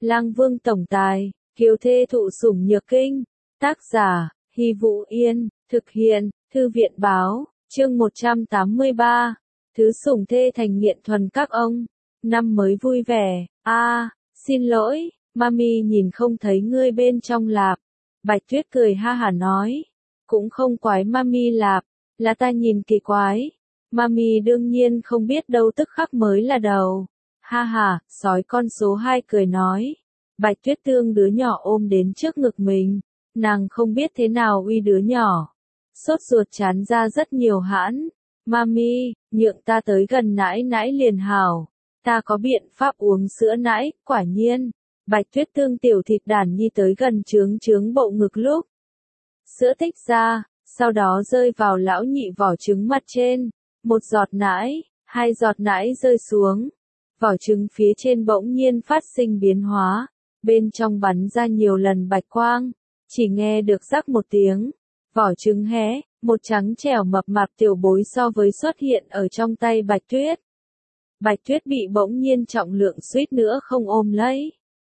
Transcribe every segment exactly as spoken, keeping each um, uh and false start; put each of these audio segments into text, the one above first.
Lang Vương tổng tài, kiều thê thụ sủng nhược kinh. Tác giả, Hy Vũ Yên, thực hiện, Thư viện báo, chương một trăm tám mươi ba. Thứ sủng thê thành nghiện thuần các ông. Năm mới vui vẻ, a à, xin lỗi, mami nhìn không thấy ngươi bên trong lạp. Bạch Tuyết cười ha hả nói. Cũng không quái mami lạp, là ta nhìn kỳ quái. Mami đương nhiên không biết đâu tức khắc mới là đầu. Ha ha, sói con số hai cười nói. Bạch Tuyết tương đứa nhỏ ôm đến trước ngực mình. Nàng không biết thế nào uy đứa nhỏ. Sốt ruột chán ra rất nhiều hãn. Mami, nhượng ta tới gần nãi nãi liền hảo. Ta có biện pháp uống sữa nãi, quả nhiên. Bạch Tuyết tương tiểu thịt đàn nhi tới gần trướng trướng bộ ngực lúc. Sữa tích ra, sau đó rơi vào lão nhị vỏ trứng mặt trên. Một giọt nãi, hai giọt nãi rơi xuống. Vỏ trứng phía trên bỗng nhiên phát sinh biến hóa. Bên trong bắn ra nhiều lần bạch quang. Chỉ nghe được rắc một tiếng. Vỏ trứng hé, một trắng trẻo mập mạp tiểu bối so với xuất hiện ở trong tay Bạch Tuyết. Bạch Tuyết bị bỗng nhiên trọng lượng suýt nữa không ôm lấy.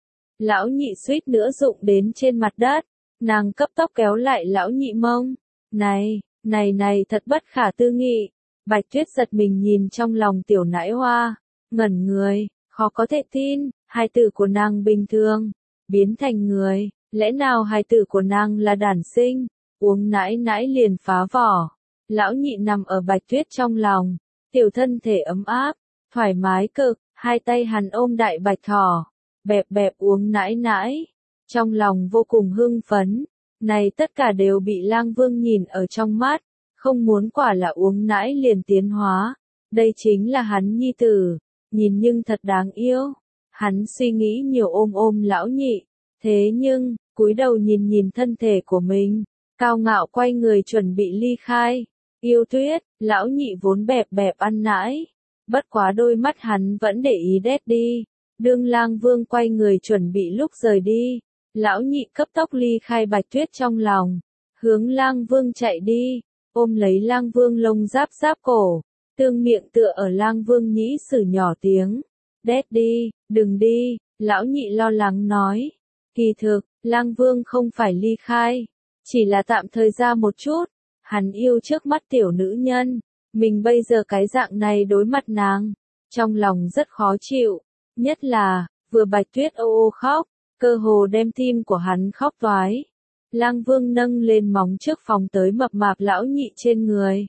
Lão nhị suýt nữa rụng đến trên mặt đất. Nàng cấp tốc kéo lại lão nhị mông. Này, này này thật bất khả tư nghị. Bạch Tuyết giật mình nhìn trong lòng tiểu nãi hoa. Ngẩn người, khó có thể tin, hài tử của nàng bình thường. Biến thành người, lẽ nào hài tử của nàng là đản sinh? Uống nãi nãi liền phá vỏ. Lão nhị nằm ở Bạch Tuyết trong lòng. Tiểu thân thể ấm áp, thoải mái cực, hai tay hắn ôm đại bạch thỏ. Bẹp bẹp uống nãi nãi. Trong lòng vô cùng hưng phấn. Này tất cả đều bị Lang Vương nhìn ở trong mắt. Không muốn quả là uống nãi liền tiến hóa. Đây chính là hắn nhi tử. Nhìn nhưng thật đáng yêu. Hắn suy nghĩ nhiều ôm ôm lão nhị. Thế nhưng, cúi đầu nhìn nhìn thân thể của mình. Cao ngạo quay người chuẩn bị ly khai. Yêu Tuyết, lão nhị vốn bẹp bẹp ăn nãi. Bất quá đôi mắt hắn vẫn để ý đét đi. Đương Lang Vương quay người chuẩn bị lúc rời đi. Lão nhị cấp tốc ly khai Bạch Tuyết trong lòng. Hướng Lang Vương chạy đi. Ôm lấy Lang Vương lông giáp giáp cổ. Tương miệng tựa ở Lang Vương nhĩ sử nhỏ tiếng. Đét đi, đừng đi, lão nhị lo lắng nói. Kỳ thực, Lang Vương không phải ly khai. Chỉ là tạm thời ra một chút. Hắn yêu trước mắt tiểu nữ nhân. Mình bây giờ cái dạng này đối mặt nàng. Trong lòng rất khó chịu. Nhất là, vừa Bạch Tuyết ô ô khóc. Cơ hồ đem tim của hắn khóc toái. Lang Vương nâng lên móng trước phòng tới mập mạp lão nhị trên người.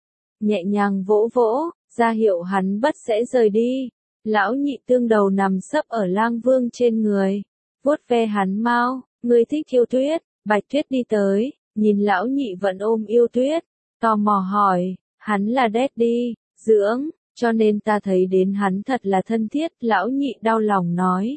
Nhẹ nhàng vỗ vỗ, ra hiệu hắn bất sẽ rời đi. Lão nhị tương đầu nằm sấp ở Lang Vương trên người. Vuốt ve hắn mau, ngươi thích Yêu Tuyết. Bạch Tuyết đi tới, nhìn lão nhị vẫn ôm Yêu Tuyết. Tò mò hỏi, hắn là daddy, dưỡng, cho nên ta thấy đến hắn thật là thân thiết. Lão nhị đau lòng nói.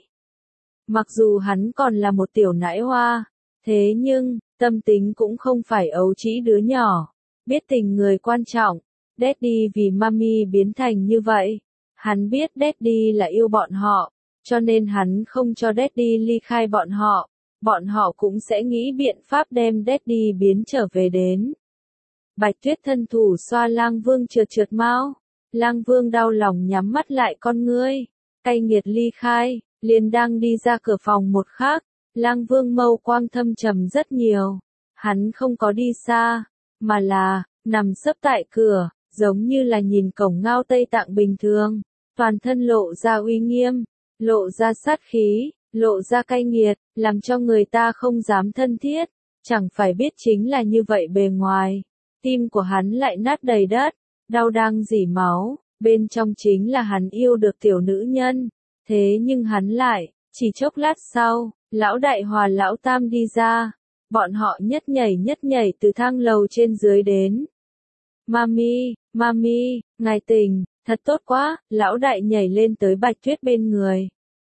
Mặc dù hắn còn là một tiểu nãi hoa, thế nhưng, tâm tính cũng không phải ấu trĩ đứa nhỏ. Biết tình người quan trọng, daddy vì mami biến thành như vậy. Hắn biết daddy là yêu bọn họ, cho nên hắn không cho daddy ly khai bọn họ. Bọn họ cũng sẽ nghĩ biện pháp đem daddy biến trở về đến. Bạch Tuyết thân thủ xoa Lang Vương trượt trượt mau. Lang Vương đau lòng nhắm mắt lại con ngươi. Cay nghiệt ly khai, liền đang đi ra cửa phòng một khắc. Lang Vương mâu quang thâm trầm rất nhiều. Hắn không có đi xa, mà là, nằm sấp tại cửa, giống như là nhìn cổng ngao Tây Tạng bình thường. Toàn thân lộ ra uy nghiêm, lộ ra sát khí, lộ ra cay nghiệt, làm cho người ta không dám thân thiết. Chẳng phải biết chính là như vậy bề ngoài. Tim của hắn lại nát đầy đất, đau đang rỉ máu, bên trong chính là hắn yêu được tiểu nữ nhân. Thế nhưng hắn lại, chỉ chốc lát sau, lão đại hòa lão tam đi ra. Bọn họ nhất nhảy nhất nhảy từ thang lầu trên dưới đến. Mami, mami, ngài tỉnh, thật tốt quá, lão đại nhảy lên tới Bạch Tuyết bên người.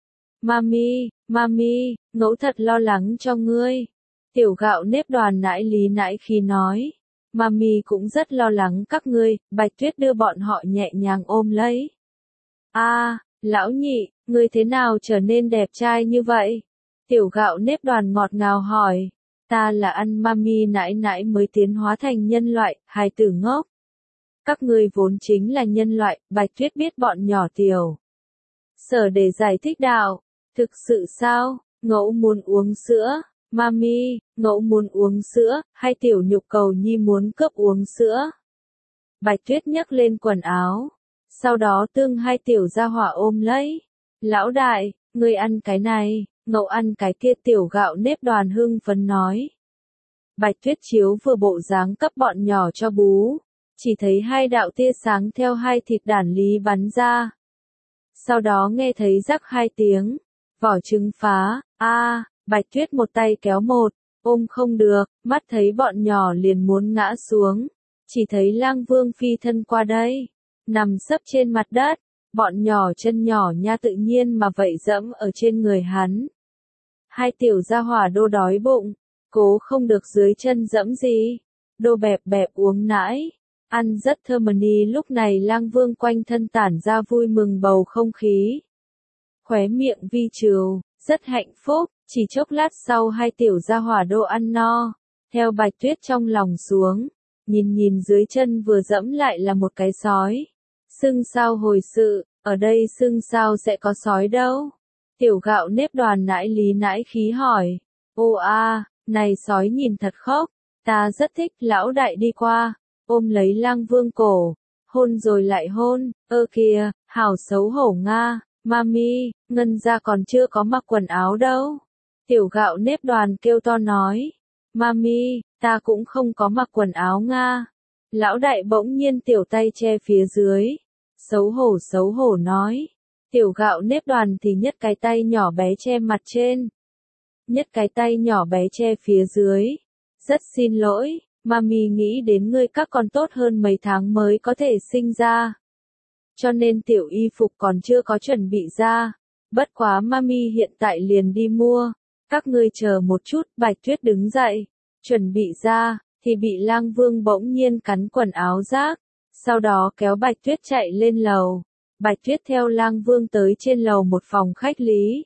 Mami, mami, ngẫu thật lo lắng cho ngươi. Tiểu gạo nếp đoàn nãi lý nãi khi nói. Mami cũng rất lo lắng các ngươi. Bạch Tuyết đưa bọn họ nhẹ nhàng ôm lấy. A, à, lão nhị, ngươi thế nào trở nên đẹp trai như vậy? Tiểu gạo nếp đoàn ngọt ngào hỏi. Ta là ăn mami nãi nãi mới tiến hóa thành nhân loại, hài tử ngốc. Các ngươi vốn chính là nhân loại. Bạch Tuyết biết bọn nhỏ tiểu sở để giải thích đạo. Thực sự sao? Ngẫu muốn uống sữa. Mami, ngẫu muốn uống sữa, hay tiểu nhục cầu nhi muốn cướp uống sữa? Bạch Tuyết nhấc lên quần áo. Sau đó tương hai tiểu gia hỏa ôm lấy. Lão đại, ngươi ăn cái này, ngẫu ăn cái kia, tiểu gạo nếp đoàn hưng phấn nói. Bạch Tuyết chiếu vừa bộ dáng cấp bọn nhỏ cho bú. Chỉ thấy hai đạo tia sáng theo hai thịt đản lý bắn ra. Sau đó nghe thấy rắc hai tiếng. Vỏ trứng phá, a à, Bạch Tuyết một tay kéo một, ôm không được, mắt thấy bọn nhỏ liền muốn ngã xuống. Chỉ thấy Lang Vương phi thân qua đây, nằm sấp trên mặt đất, bọn nhỏ chân nhỏ nha tự nhiên mà vậy dẫm ở trên người hắn. Hai tiểu gia hỏa đô đói bụng, cố không được dưới chân dẫm gì, đô bẹp bẹp uống nãi, ăn rất thơm ni. Lúc này Lang Vương quanh thân tản ra vui mừng bầu không khí. Khóe miệng vi trừ, rất hạnh phúc, chỉ chốc lát sau hai tiểu gia hỏa đô ăn no, theo Bạch Tuyết trong lòng xuống, nhìn nhìn dưới chân vừa dẫm lại là một cái sói. Xưng sao hồi sự, ở đây xưng sao sẽ có sói đâu? Tiểu gạo nếp đoàn nãi lý nãi khí hỏi. Ô a, này sói nhìn thật khóc, ta rất thích. Lão đại đi qua, ôm lấy Lang Vương cổ, hôn rồi lại hôn. Ơ kìa, hảo xấu hổ nga. Mami, Ngân gia còn chưa có mặc quần áo đâu. Tiểu gạo nếp đoàn kêu to nói. Mami, ta cũng không có mặc quần áo nga. Lão đại bỗng nhiên tiểu tay che phía dưới. Xấu hổ xấu hổ nói. Tiểu gạo nếp đoàn thì nhất cái tay nhỏ bé che mặt trên. Nhất cái tay nhỏ bé che phía dưới. Rất xin lỗi, Mami nghĩ đến ngươi các con tốt hơn mấy tháng mới có thể sinh ra. Cho nên tiểu y phục còn chưa có chuẩn bị ra. Bất quá Mami hiện tại liền đi mua. Các ngươi chờ một chút. Bạch Tuyết đứng dậy, chuẩn bị ra, thì bị Lang Vương bỗng nhiên cắn quần áo rác. Sau đó kéo Bạch Tuyết chạy lên lầu. Bạch Tuyết theo Lang Vương tới trên lầu một phòng khách lý.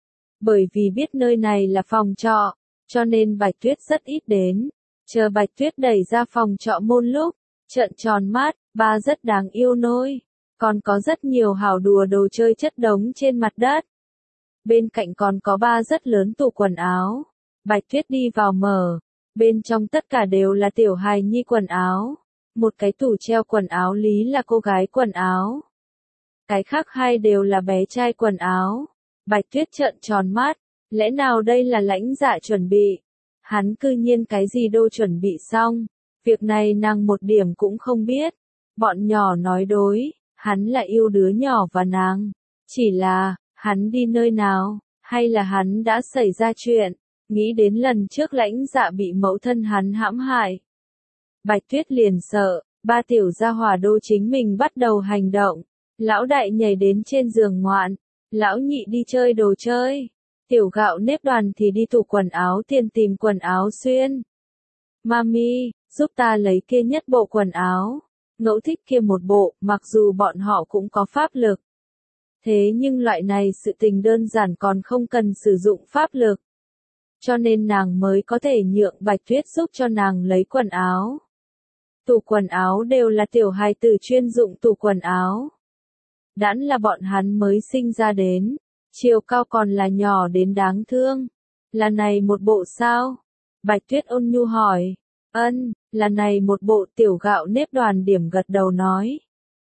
Bởi vì biết nơi này là phòng trọ, cho nên Bạch Tuyết rất ít đến. Chờ Bạch Tuyết đẩy ra phòng trọ môn lúc, trợn tròn mắt, ba rất đáng yêu nôi. Còn có rất nhiều hào đùa đồ chơi chất đống trên mặt đất. Bên cạnh còn có ba rất lớn tủ quần áo. Bạch Tuyết đi vào mở. Bên trong tất cả đều là tiểu hài nhi quần áo. Một cái tủ treo quần áo lý là cô gái quần áo. Cái khác hai đều là bé trai quần áo. Bạch Tuyết trợn tròn mắt. Lẽ nào đây là lãnh dạ chuẩn bị? Hắn cư nhiên cái gì đô chuẩn bị xong. Việc này nàng một điểm cũng không biết. Bọn nhỏ nói đối. Hắn là yêu đứa nhỏ và nàng. Chỉ là, hắn đi nơi nào, hay là hắn đã xảy ra chuyện, nghĩ đến lần trước lãnh dạ bị mẫu thân hắn hãm hại. Bạch Tuyết liền sợ, ba tiểu gia hỏa đô chính mình bắt đầu hành động. Lão đại nhảy đến trên giường ngoạn, lão nhị đi chơi đồ chơi. Tiểu gạo nếp đoàn thì đi tủ quần áo tiền tìm quần áo xuyên. Mami, giúp ta lấy kia nhất bộ quần áo. Ngẫu thích kia một bộ, mặc dù bọn họ cũng có pháp lực. Thế nhưng loại này sự tình đơn giản còn không cần sử dụng pháp lực. Cho nên nàng mới có thể nhượng Bạch Tuyết giúp cho nàng lấy quần áo. Tủ quần áo đều là tiểu hài tử chuyên dụng tủ quần áo. Đãn là bọn hắn mới sinh ra đến, chiều cao còn là nhỏ đến đáng thương. Là này một bộ sao? Bạch Tuyết ôn nhu hỏi. Ân, là này một bộ. Tiểu gạo nếp đoàn điểm gật đầu nói.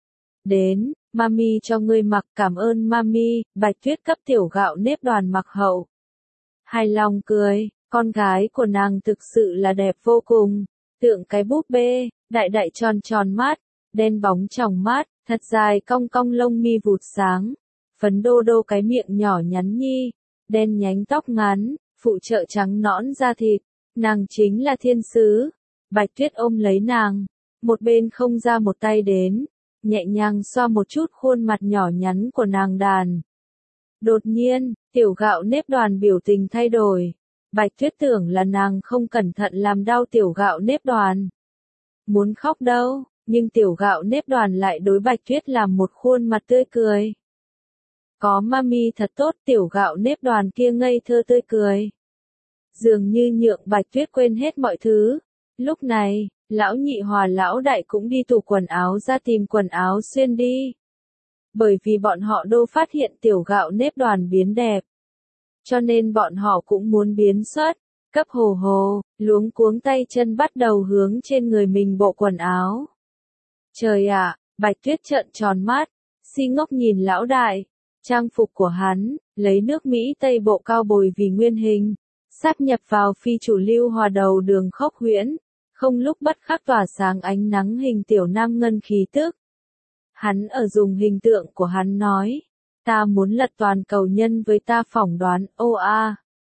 Đến, Mami cho ngươi mặc. Cảm ơn Mami. Bạch Tuyết cấp tiểu gạo nếp đoàn mặc hậu. Hài lòng cười, con gái của nàng thực sự là đẹp vô cùng. Tượng cái búp bê, đại đại tròn tròn mắt, đen bóng tròng mắt, thật dài cong cong lông mi vụt sáng. Phấn đô đô cái miệng nhỏ nhắn nhi, đen nhánh tóc ngắn, phụ trợ trắng nõn da thịt. Nàng chính là thiên sứ. Bạch Tuyết ôm lấy nàng, một bên không ra một tay đến, nhẹ nhàng xoa một chút khuôn mặt nhỏ nhắn của nàng đàn. Đột nhiên, tiểu gạo nếp đoàn biểu tình thay đổi. Bạch Tuyết tưởng là nàng không cẩn thận làm đau tiểu gạo nếp đoàn. Muốn khóc đâu, nhưng tiểu gạo nếp đoàn lại đối Bạch Tuyết làm một khuôn mặt tươi cười. Có Mami thật tốt. Tiểu gạo nếp đoàn kia ngây thơ tươi cười. Dường như nhượng Bạch Tuyết quên hết mọi thứ. Lúc này, lão nhị hòa lão đại cũng đi tủ quần áo ra tìm quần áo xuyên đi. Bởi vì bọn họ đô phát hiện tiểu gạo nếp đoàn biến đẹp. cho nên bọn họ cũng muốn biến xuất. Cấp hồ hồ, luống cuống tay chân bắt đầu hướng trên người mình bộ quần áo. Trời ạ, Bạch Tuyết trợn tròn mắt, si ngốc nhìn lão đại. Trang phục của hắn, lấy nước Mỹ Tây bộ cao bồi vì nguyên hình, sáp nhập vào phi chủ lưu hòa đầu đường khốc huyễn, không lúc bất khắc tỏa sáng ánh nắng hình tiểu nam ngân khí tức. Hắn ở dùng hình tượng của hắn nói, ta muốn lật toàn cầu nhân với ta phỏng đoán, ô a.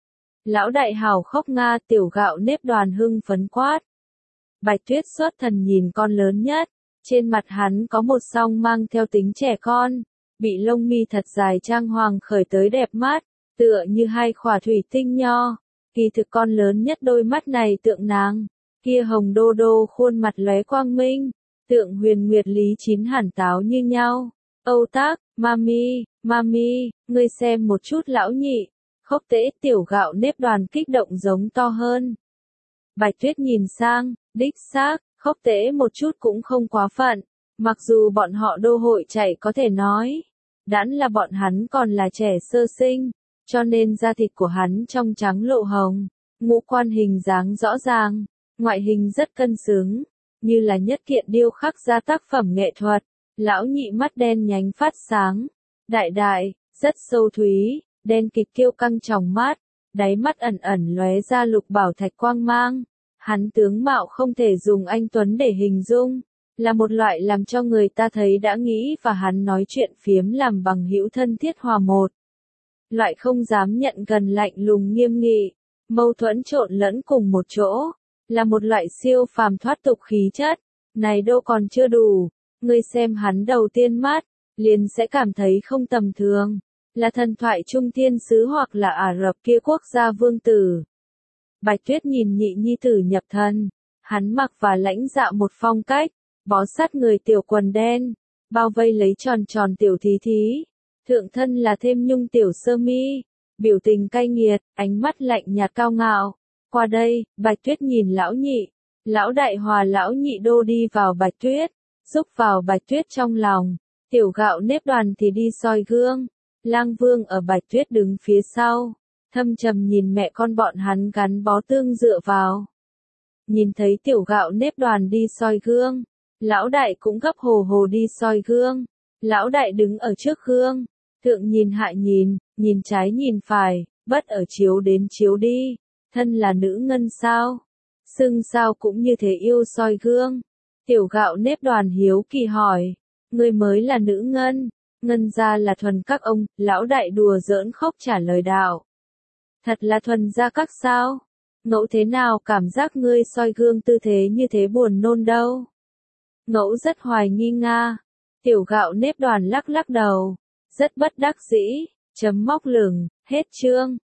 Lão đại hào khóc nga tiểu gạo nếp đoàn hưng phấn quát. Bạch Tuyết xuất thần nhìn con lớn nhất, trên mặt hắn có một song mang theo tính trẻ con, bị lông mi thật dài trang hoàng khởi tới đẹp mắt, tựa như hai khỏa thủy tinh nho. Kỳ thực con lớn nhất đôi mắt này tượng nàng, kia hồng đô đô khuôn mặt lóe quang minh, tượng huyền nguyệt lý chín hẳn táo như nhau. Âu tác, mami, mami, ngươi xem một chút lão nhị, khốc tễ tiểu gạo nếp đoàn kích động giống to hơn. Bạch Tuyết nhìn sang, đích xác, khốc tễ một chút cũng không quá phận, mặc dù bọn họ đô hội chạy có thể nói, đãn là bọn hắn còn là trẻ sơ sinh, cho nên da thịt của hắn trong trắng lộ hồng, ngũ quan hình dáng rõ ràng, ngoại hình rất cân xứng, như là nhất kiện điêu khắc ra tác phẩm nghệ thuật. Lão nhị mắt đen nhánh phát sáng, đại đại, rất sâu thúy, đen kịt kiêu căng tròng mắt, đáy mắt ẩn ẩn lóe ra lục bảo thạch quang mang. Hắn tướng mạo không thể dùng anh tuấn để hình dung, là một loại làm cho người ta thấy đã nghĩ và hắn nói chuyện phiếm làm bằng hữu thân thiết hòa một. Loại không dám nhận gần lạnh lùng nghiêm nghị, mâu thuẫn trộn lẫn cùng một chỗ, là một loại siêu phàm thoát tục khí chất. Này đâu còn chưa đủ, ngươi xem hắn đầu tiên mắt, liền sẽ cảm thấy không tầm thường, là thần thoại trung thiên sứ hoặc là Ả Rập kia quốc gia vương tử. Bạch Tuyết nhìn nhị nhi tử nhập thân, hắn mặc và lãnh dạ một phong cách, bó sát người tiểu quần đen, bao vây lấy tròn tròn tiểu thí thí, thượng thân là thêm nhung tiểu sơ mi, biểu tình cay nghiệt, ánh mắt lạnh nhạt cao ngạo. Qua đây, Bạch Tuyết nhìn lão nhị, lão đại hòa lão nhị đô đi vào Bạch Tuyết, giúp vào Bạch Tuyết trong lòng, tiểu gạo nếp đoàn thì đi soi gương, Lang Vương ở Bạch Tuyết đứng phía sau, thâm trầm nhìn mẹ con bọn hắn gắn bó tương dựa vào. Nhìn thấy tiểu gạo nếp đoàn đi soi gương, lão đại cũng gấp hồ hồ đi soi gương, lão đại đứng ở trước gương, thượng nhìn hạ nhìn, nhìn trái nhìn phải, bất ở chiếu đến chiếu đi, thân là nữ ngân sao, xưng sao cũng như thế yêu soi gương. Tiểu gạo nếp đoàn hiếu kỳ hỏi, ngươi mới là nữ ngân, ngân gia là thuần các ông, lão đại đùa giỡn khóc trả lời đạo. Thật là thuần gia các sao? Ngẫu thế nào cảm giác ngươi soi gương tư thế như thế buồn nôn đâu? Ngẫu rất hoài nghi nga. Tiểu gạo nếp đoàn lắc lắc đầu, rất bất đắc dĩ, chấm móc lửng, hết chương.